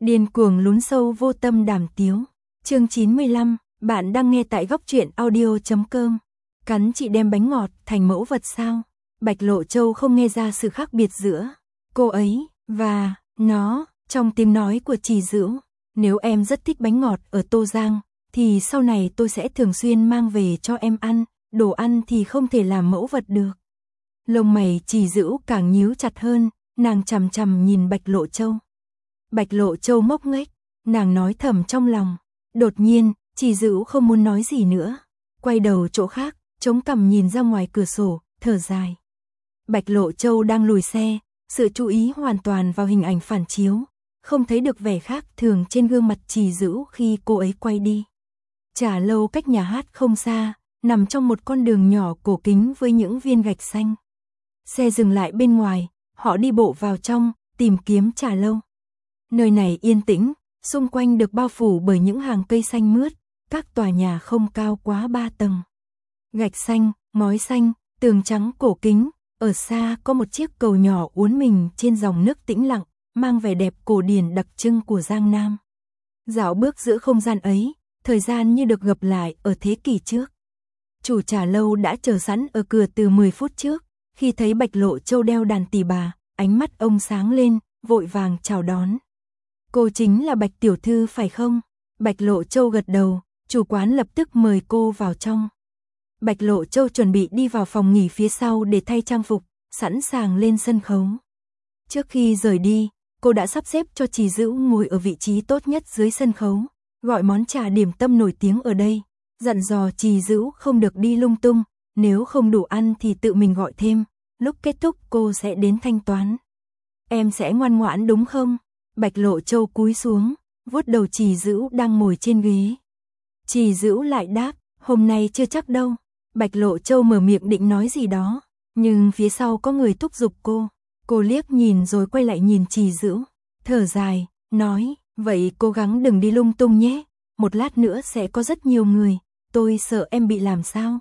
Điên cuồng lún sâu vô tâm đàm tiếu. Chương 95, bạn đang nghe tại góc truyện audio.com. Cắn chị đem bánh ngọt thành mẫu vật sao? Bạch Lộ Châu không nghe ra sự khác biệt giữa cô ấy và nó trong tiếng nói của Trì Dữu. Nếu em rất thích bánh ngọt ở Tô Giang, thì sau này tôi sẽ thường xuyên mang về cho em ăn, đồ ăn thì không thể làm mẫu vật được. Lông mày Trì Dữu càng nhíu chặt hơn, nàng chằm chằm nhìn Bạch Lộ Châu. Bạch Lộ Châu ngốc nghếch, nàng nói thầm trong lòng. Đột nhiên, Trì Dữu không muốn nói gì nữa, quay đầu chỗ khác, chống cằm nhìn ra ngoài cửa sổ, thở dài. Bạch Lộ Châu đang lùi xe, sự chú ý hoàn toàn vào hình ảnh phản chiếu, không thấy được vẻ khác thường trên gương mặt Trì Dữu khi cô ấy quay đi. Trà lâu cách nhà hát không xa, nằm trong một con đường nhỏ cổ kính với những viên gạch xanh. Xe dừng lại bên ngoài, họ đi bộ vào trong, tìm kiếm trà lâu. Nơi này yên tĩnh, xung quanh được bao phủ bởi những hàng cây xanh mướt, các tòa nhà không cao quá 3 tầng. Gạch xanh, ngói xanh, tường trắng cổ kính, ở xa có một chiếc cầu nhỏ uốn mình trên dòng nước tĩnh lặng, mang vẻ đẹp cổ điển đặc trưng của Giang Nam. Dạo bước giữa không gian ấy, thời gian như được gặp lại ở thế kỷ trước. Chủ trà lâu đã chờ sẵn ở cửa từ 10 phút trước, khi thấy Bạch Lộ Châu đeo đàn tỳ bà, ánh mắt ông sáng lên, vội vàng chào đón. Cô chính là Bạch tiểu thư phải không? Bạch Lộ Châu gật đầu, chủ quán lập tức mời cô vào trong. Bạch Lộ Châu chuẩn bị đi vào phòng nghỉ phía sau để thay trang phục, sẵn sàng lên sân khấu. Trước khi rời đi, cô đã sắp xếp cho Trì Dữu ngồi ở vị trí tốt nhất dưới sân khấu, gọi món trà điểm tâm nổi tiếng ở đây, dặn dò Trì Dữu không được đi lung tung, nếu không đủ ăn thì tự mình gọi thêm, lúc kết thúc cô sẽ đến thanh toán. Em sẽ ngoan ngoãn đúng không? Bạch Lộ Châu cúi xuống, vuốt đầu Trì Dữu đang ngồi trên ghế. Trì Dữu lại đáp, hôm nay chưa chắc đâu. Bạch Lộ Châu mở miệng định nói gì đó, nhưng phía sau có người thúc giục cô. Cô liếc nhìn rồi quay lại nhìn Trì Dữu, thở dài, nói, vậy cố gắng đừng đi lung tung nhé, một lát nữa sẽ có rất nhiều người, tôi sợ em bị làm sao.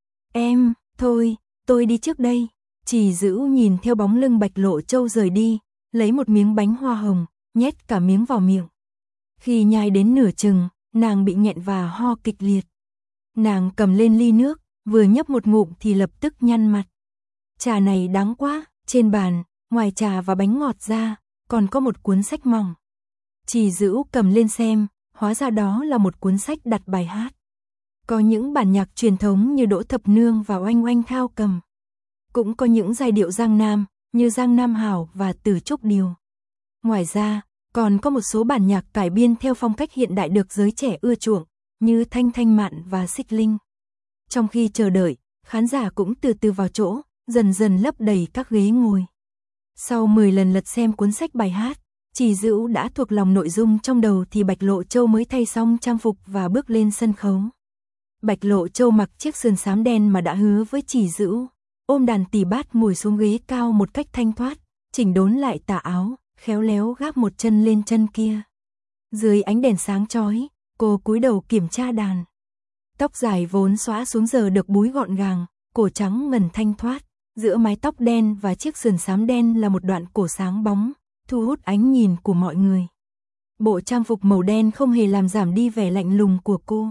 Em, thôi, tôi đi trước đây. Trì Dữu nhìn theo bóng lưng Bạch Lộ Châu rời đi, lấy một miếng bánh hoa hồng, nhét cả miếng vào miệng. Khi nhai đến nửa chừng, nàng bị nghẹn và ho kịch liệt. Nàng cầm lên ly nước, vừa nhấp một ngụm thì lập tức nhăn mặt. Trà này đắng quá, trên bàn, ngoài trà và bánh ngọt ra, còn có một cuốn sách mỏng. Trì Dữu cầm lên xem, hóa ra đó là một cuốn sách đặt bài hát. Có những bản nhạc truyền thống như Đỗ Thập Nương và Oanh Oanh Thao cầm. Cũng có những giai điệu Giang Nam, như Giang Nam Hảo và Từ Trúc Điều. Ngoài ra, còn có một số bản nhạc cải biên theo phong cách hiện đại được giới trẻ ưa chuộng, như Thanh Thanh Mạn và Xích Linh. Trong khi chờ đợi, khán giả cũng từ từ vào chỗ, dần dần lấp đầy các ghế ngồi. Sau 10 lần lật xem cuốn sách bài hát, Trì Dữu đã thuộc lòng nội dung trong đầu thì Bạch Lộ Châu mới thay xong trang phục và bước lên sân khấu. Bạch Lộ Châu mặc chiếc sườn xám đen mà đã hứa với Trì Dữu, ôm đàn tỳ bát ngồi xuống ghế cao một cách thanh thoát, chỉnh đốn lại tà áo, khéo léo gáp một chân lên chân kia. Dưới ánh đèn sáng chói, cô cúi đầu kiểm tra đàn. Tóc dài vốn xõa xuống giờ được búi gọn gàng, cổ trắng ngần thanh thoát, giữa mái tóc đen và chiếc sườn xám đen là một đoạn cổ sáng bóng, thu hút ánh nhìn của mọi người. Bộ trang phục màu đen không hề làm giảm đi vẻ lạnh lùng của cô.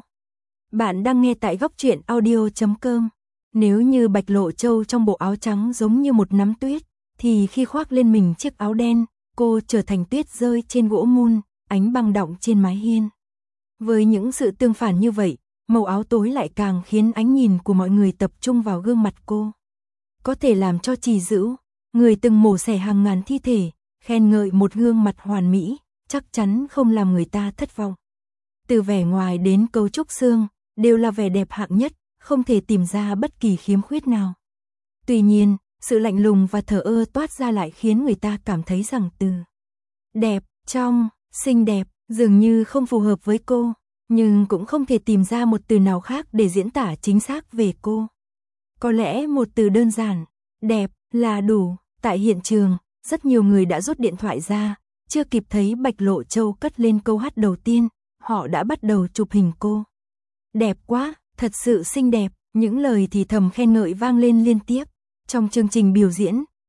Bạn đang nghe tại góc truyện audio.com. Nếu như Bạch Lộ Châu trong bộ áo trắng giống như một nắm tuyết, thì khi khoác lên mình chiếc áo đen, cô trở thành tuyết rơi trên gỗ mun, ánh băng đọng trên mái hiên. Với những sự tương phản như vậy, màu áo tối lại càng khiến ánh nhìn của mọi người tập trung vào gương mặt cô. Có thể làm cho Trì Dữu, người từng mổ xẻ hàng ngàn thi thể, khen ngợi một gương mặt hoàn mỹ, chắc chắn không làm người ta thất vọng. Từ vẻ ngoài đến cấu trúc xương, đều là vẻ đẹp hạng nhất, không thể tìm ra bất kỳ khiếm khuyết nào. Tuy nhiên, sự lạnh lùng và thờ ơ toát ra lại khiến người ta cảm thấy rằng từ đẹp, trong, xinh đẹp, dường như không phù hợp với cô, nhưng cũng không thể tìm ra một từ nào khác để diễn tả chính xác về cô. Có lẽ một từ đơn giản, đẹp, là đủ. Tại hiện trường, rất nhiều người đã rút điện thoại ra, chưa kịp thấy Bạch Lộ Châu cất lên câu hát đầu tiên, họ đã bắt đầu chụp hình cô. Đẹp quá, thật sự xinh đẹp, những lời thì thầm khen ngợi vang lên liên tiếp. Trong chương trình biểu diễn,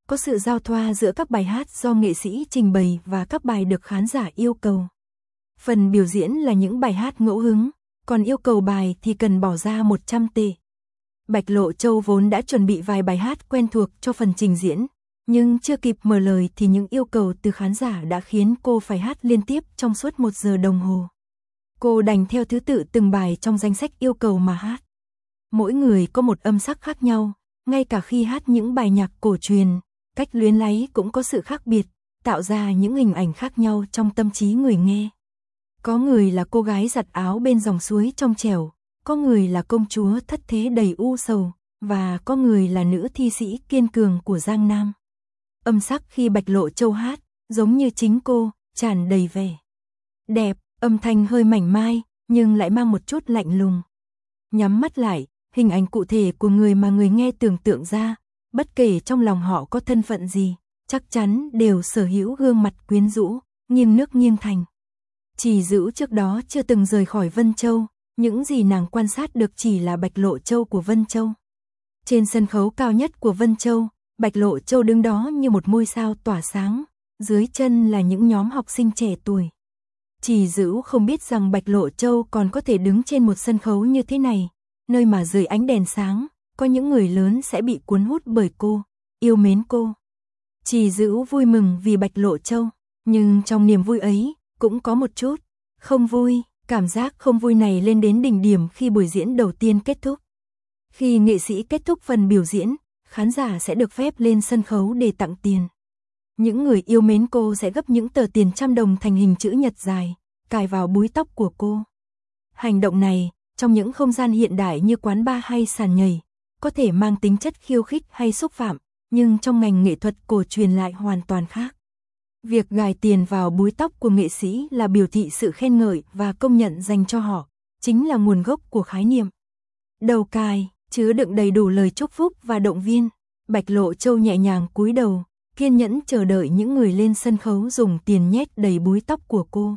có sự giao thoa giữa các bài hát do nghệ sĩ trình bày và các bài được khán giả yêu cầu. Phần biểu diễn là những bài hát ngẫu hứng, còn yêu cầu bài thì cần bỏ ra 100 tệ. Bạch Lộ Châu vốn đã chuẩn bị vài bài hát quen thuộc cho phần trình diễn, nhưng chưa kịp mở lời thì những yêu cầu từ khán giả đã khiến cô phải hát liên tiếp trong suốt 1 giờ đồng hồ. Cô đành theo thứ tự từng bài trong danh sách yêu cầu mà hát. Mỗi người có một âm sắc khác nhau, ngay cả khi hát những bài nhạc cổ truyền, cách luyến láy cũng có sự khác biệt, tạo ra những hình ảnh khác nhau trong tâm trí người nghe. Có người là cô gái giặt áo bên dòng suối trong trẻo, có người là công chúa thất thế đầy u sầu, và có người là nữ thi sĩ kiên cường của Giang Nam. Âm sắc khi Bạch Lộ Châu hát, giống như chính cô, tràn đầy vẻ đẹp, âm thanh hơi mảnh mai, nhưng lại mang một chút lạnh lùng. Nhắm mắt lại, hình ảnh cụ thể của người mà người nghe tưởng tượng ra, bất kể trong lòng họ có thân phận gì, chắc chắn đều sở hữu gương mặt quyến rũ, nghiêng nước nghiêng thành. Chỉ Dữ trước đó chưa từng rời khỏi Vân Châu, những gì nàng quan sát được chỉ là Bạch Lộ Châu của Vân Châu. Trên sân khấu cao nhất của Vân Châu, Bạch Lộ Châu đứng đó như một ngôi sao tỏa sáng, dưới chân là những nhóm học sinh trẻ tuổi. Chỉ Dữ không biết rằng Bạch Lộ Châu còn có thể đứng trên một sân khấu như thế này, nơi mà dưới ánh đèn sáng, có những người lớn sẽ bị cuốn hút bởi cô, yêu mến cô. Chỉ Dữ vui mừng vì Bạch Lộ Châu, nhưng trong niềm vui ấy, cũng có một chút không vui. Cảm giác không vui này lên đến đỉnh điểm khi buổi diễn đầu tiên kết thúc. Khi nghệ sĩ kết thúc phần biểu diễn, khán giả sẽ được phép lên sân khấu để tặng tiền. Những người yêu mến cô sẽ gấp những tờ tiền 100 đồng thành hình chữ nhật dài, cài vào búi tóc của cô. Hành động này, trong những không gian hiện đại như quán bar hay sàn nhảy, có thể mang tính chất khiêu khích hay xúc phạm, nhưng trong ngành nghệ thuật cổ truyền lại hoàn toàn khác. Việc gài tiền vào búi tóc của nghệ sĩ là biểu thị sự khen ngợi và công nhận dành cho họ, chính là nguồn gốc của khái niệm. Đầu cài, chứa đựng đầy đủ lời chúc phúc và động viên. Bạch Lộ Châu nhẹ nhàng cúi đầu, kiên nhẫn chờ đợi những người lên sân khấu dùng tiền nhét đầy búi tóc của cô.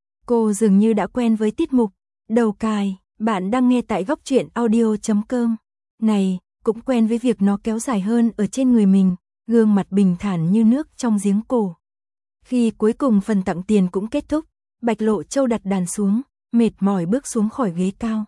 Cô dường như đã quen với tiết mục đầu cài, bạn đang nghe tại goctruyện.audio.com. Này, cũng quen với việc nó kéo dài hơn ở trên người mình, gương mặt bình thản như nước trong giếng cổ. Khi cuối cùng phần tặng tiền cũng kết thúc, Bạch Lộ Châu đặt đàn xuống, mệt mỏi bước xuống khỏi ghế cao.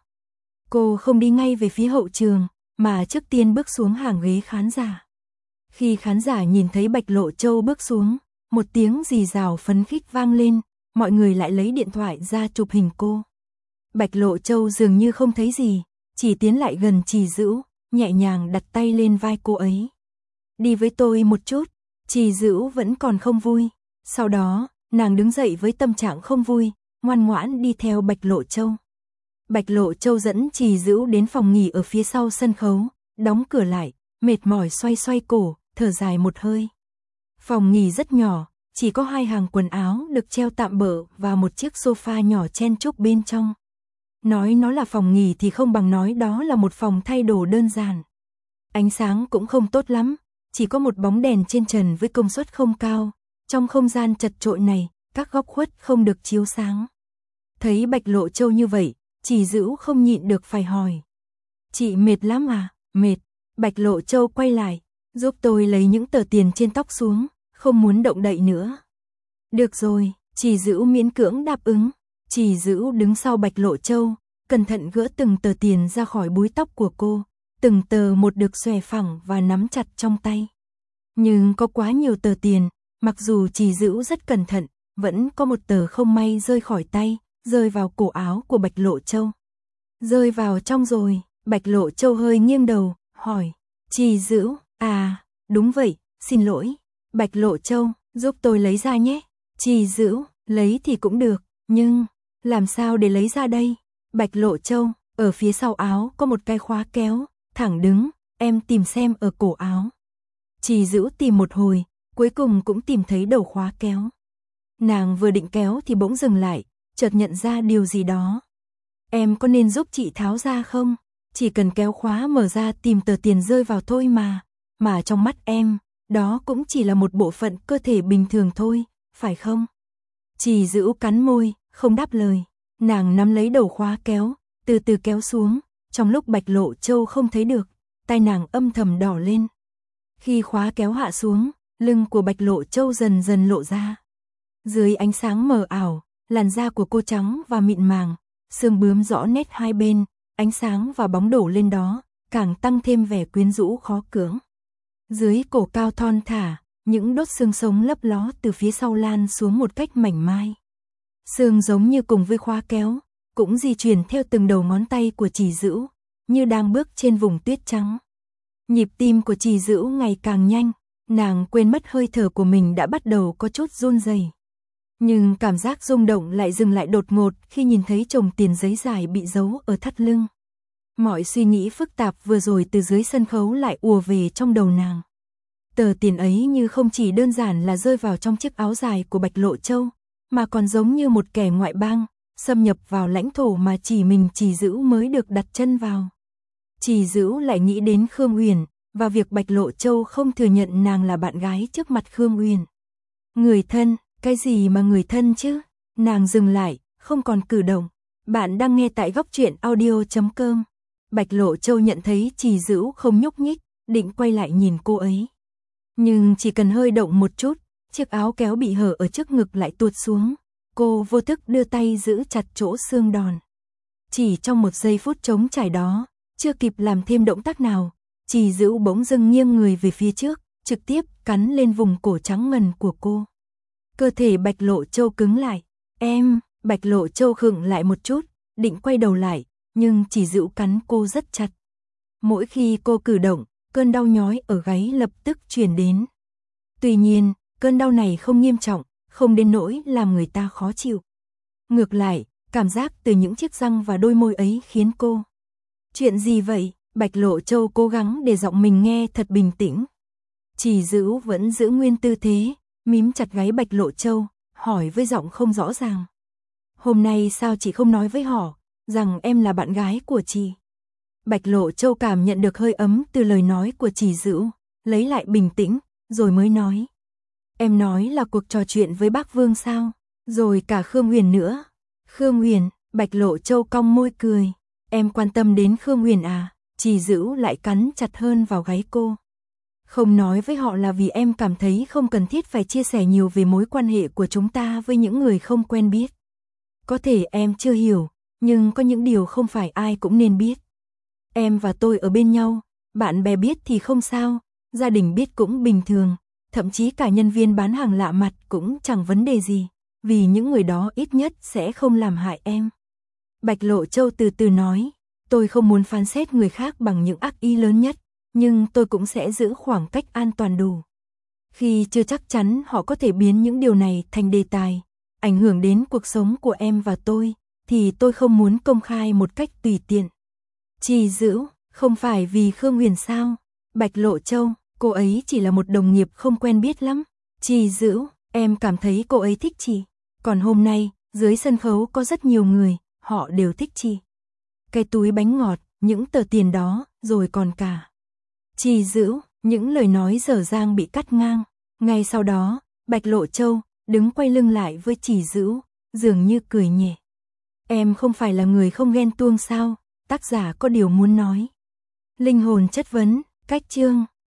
Cô không đi ngay về phía hậu trường, mà trước tiên bước xuống hàng ghế khán giả. Khi khán giả nhìn thấy Bạch Lộ Châu bước xuống, một tiếng rì rào phấn khích vang lên, mọi người lại lấy điện thoại ra chụp hình cô. Bạch Lộ Châu dường như không thấy gì, chỉ tiến lại gần Chỉ Dữ, nhẹ nhàng đặt tay lên vai cô ấy. Đi với tôi một chút. Chỉ Dữ vẫn còn không vui. Sau đó, nàng đứng dậy với tâm trạng không vui, ngoan ngoãn đi theo Bạch Lộ Châu. Bạch Lộ Châu dẫn Chỉ Dữ đến phòng nghỉ ở phía sau sân khấu, đóng cửa lại, mệt mỏi xoay xoay cổ, thở dài một hơi. Phòng nghỉ rất nhỏ, chỉ có 2 hàng quần áo được treo tạm bợ và một chiếc sofa nhỏ chen chúc bên trong. Nói nó là phòng nghỉ thì không bằng nói đó là một phòng thay đồ đơn giản. Ánh sáng cũng không tốt lắm, chỉ có một bóng đèn trên trần với công suất không cao. Trong không gian chật chội này, các góc khuất không được chiếu sáng. Thấy Bạch Lộ Châu như vậy, Chỉ Dữ không nhịn được phải hỏi. Chị mệt lắm à? Mệt. Bạch Lộ Châu quay lại, giúp tôi lấy những tờ tiền trên tóc xuống, không muốn động đậy nữa. Được rồi, Chỉ Dữ miễn cưỡng đáp ứng. Chỉ Dữ đứng sau Bạch Lộ Châu, cẩn thận gỡ từng tờ tiền ra khỏi búi tóc của cô, từng tờ một được xòe phẳng và nắm chặt trong tay. Nhưng có quá nhiều tờ tiền, mặc dù Chỉ Dữ rất cẩn thận, vẫn có một tờ không may rơi khỏi tay, rơi vào cổ áo của Bạch Lộ Châu. Rơi vào trong rồi, Bạch Lộ Châu hơi nghiêng đầu, hỏi. Chỉ Dữ, à, đúng vậy, xin lỗi. Bạch Lộ Châu, giúp tôi lấy ra nhé. Chỉ Dữ, lấy thì cũng được, nhưng làm sao để lấy ra đây? Bạch Lộ Châu, ở phía sau áo có một cái khóa kéo, thẳng đứng, em tìm xem ở cổ áo. Chỉ Dữ tìm một hồi, cuối cùng cũng tìm thấy đầu khóa kéo. Nàng vừa định kéo thì bỗng dừng lại, chợt nhận ra điều gì đó. Em có nên giúp chị tháo ra không? Chỉ cần kéo khóa mở ra tìm tờ tiền rơi vào thôi mà trong mắt em, đó cũng chỉ là một bộ phận cơ thể bình thường thôi, phải không? Chỉ Dữ cắn môi, không đáp lời. Nàng nắm lấy đầu khóa kéo, từ từ kéo xuống, trong lúc Bạch Lộ Châu không thấy được, tay nàng âm thầm đỏ lên. Khi khóa kéo hạ xuống, lưng của Bạch Lộ Châu dần dần lộ ra. Dưới ánh sáng mờ ảo, làn da của cô trắng và mịn màng, xương bướm rõ nét hai bên, ánh sáng và bóng đổ lên đó, càng tăng thêm vẻ quyến rũ khó cưỡng. Dưới cổ cao thon thả, những đốt xương sống lấp ló từ phía sau lan xuống một cách mảnh mai. Xương giống như cùng với khóa kéo, cũng di chuyển theo từng đầu ngón tay của Trì Dữu, như đang bước trên vùng tuyết trắng. Nhịp tim của Trì Dữu ngày càng nhanh, nàng quên mất hơi thở của mình đã bắt đầu có chút run rẩy. Nhưng cảm giác rung động lại dừng lại đột ngột khi nhìn thấy chồng tiền giấy dài bị giấu ở thắt lưng. Mọi suy nghĩ phức tạp vừa rồi từ dưới sân khấu lại ùa về trong đầu nàng. Tờ tiền ấy như không chỉ đơn giản là rơi vào trong chiếc áo dài của Bạch Lộ Châu, mà còn giống như một kẻ ngoại bang, xâm nhập vào lãnh thổ mà chỉ mình Trì Dữu mới được đặt chân vào. Trì Dữu lại nghĩ đến Khương Uyển, và việc Bạch Lộ Châu không thừa nhận nàng là bạn gái trước mặt Khương Uyển. Người thân, cái gì mà người thân chứ? Nàng dừng lại, không còn cử động. Bạn đang nghe tại góc truyện audio.com. Bạch Lộ Châu nhận thấy Trì Dữu không nhúc nhích, định quay lại nhìn cô ấy. Nhưng chỉ cần hơi động một chút, chiếc áo kéo bị hở ở trước ngực lại tuột xuống. Cô vô thức đưa tay giữ chặt chỗ xương đòn. Chỉ trong một giây phút trống trải đó, chưa kịp làm thêm động tác nào, Trì Dữu bỗng dưng nghiêng người về phía trước, trực tiếp cắn lên vùng cổ trắng ngần của cô. Cơ thể Bạch Lộ Châu cứng lại. Em, Bạch Lộ Châu khựng lại một chút, định quay đầu lại, nhưng Trì Dữu cắn cô rất chặt. Mỗi khi cô cử động, cơn đau nhói ở gáy lập tức truyền đến. Tuy nhiên, cơn đau này không nghiêm trọng, không đến nỗi làm người ta khó chịu. Ngược lại, cảm giác từ những chiếc răng và đôi môi ấy khiến cô. Chuyện gì vậy? Bạch Lộ Châu cố gắng để giọng mình nghe thật bình tĩnh. Trì Dữu vẫn giữ nguyên tư thế, mím chặt gáy Bạch Lộ Châu, hỏi với giọng không rõ ràng. Hôm nay sao chị không nói với họ, rằng em là bạn gái của chị? Bạch Lộ Châu cảm nhận được hơi ấm từ lời nói của Trì Dữu, lấy lại bình tĩnh, rồi mới nói. Em nói là cuộc trò chuyện với bác Vương sao? Rồi cả Khương Uyển nữa. Khương Uyển, Bạch Lộ Châu cong môi cười. Em quan tâm đến Khương Uyển à? Trì Dữu lại cắn chặt hơn vào gáy cô. Không nói với họ là vì em cảm thấy không cần thiết phải chia sẻ nhiều về mối quan hệ của chúng ta với những người không quen biết. Có thể em chưa hiểu, nhưng có những điều không phải ai cũng nên biết. Em và tôi ở bên nhau, bạn bè biết thì không sao, gia đình biết cũng bình thường, thậm chí cả nhân viên bán hàng lạ mặt cũng chẳng vấn đề gì, vì những người đó ít nhất sẽ không làm hại em. Bạch Lộ Châu từ từ nói, tôi không muốn phán xét người khác bằng những ác ý lớn nhất, nhưng tôi cũng sẽ giữ khoảng cách an toàn đủ. Khi chưa chắc chắn họ có thể biến những điều này thành đề tài, ảnh hưởng đến cuộc sống của em và tôi, thì tôi không muốn công khai một cách tùy tiện. Trì Dữu, không phải vì Khương Uyển sao? Bạch Lộ Châu, cô ấy chỉ là một đồng nghiệp không quen biết lắm. Trì Dữu, em cảm thấy cô ấy thích chị. Còn hôm nay, dưới sân khấu có rất nhiều người, họ đều thích chị. Cái túi bánh ngọt, những tờ tiền đó, rồi còn cả. Trì Dữu, những lời nói dở dang bị cắt ngang. Ngay sau đó, Bạch Lộ Châu đứng quay lưng lại với Trì Dữu, dường như cười nhẹ. Em không phải là người không ghen tuông sao? Tác giả có điều muốn nói. Linh hồn chất vấn, cách chương.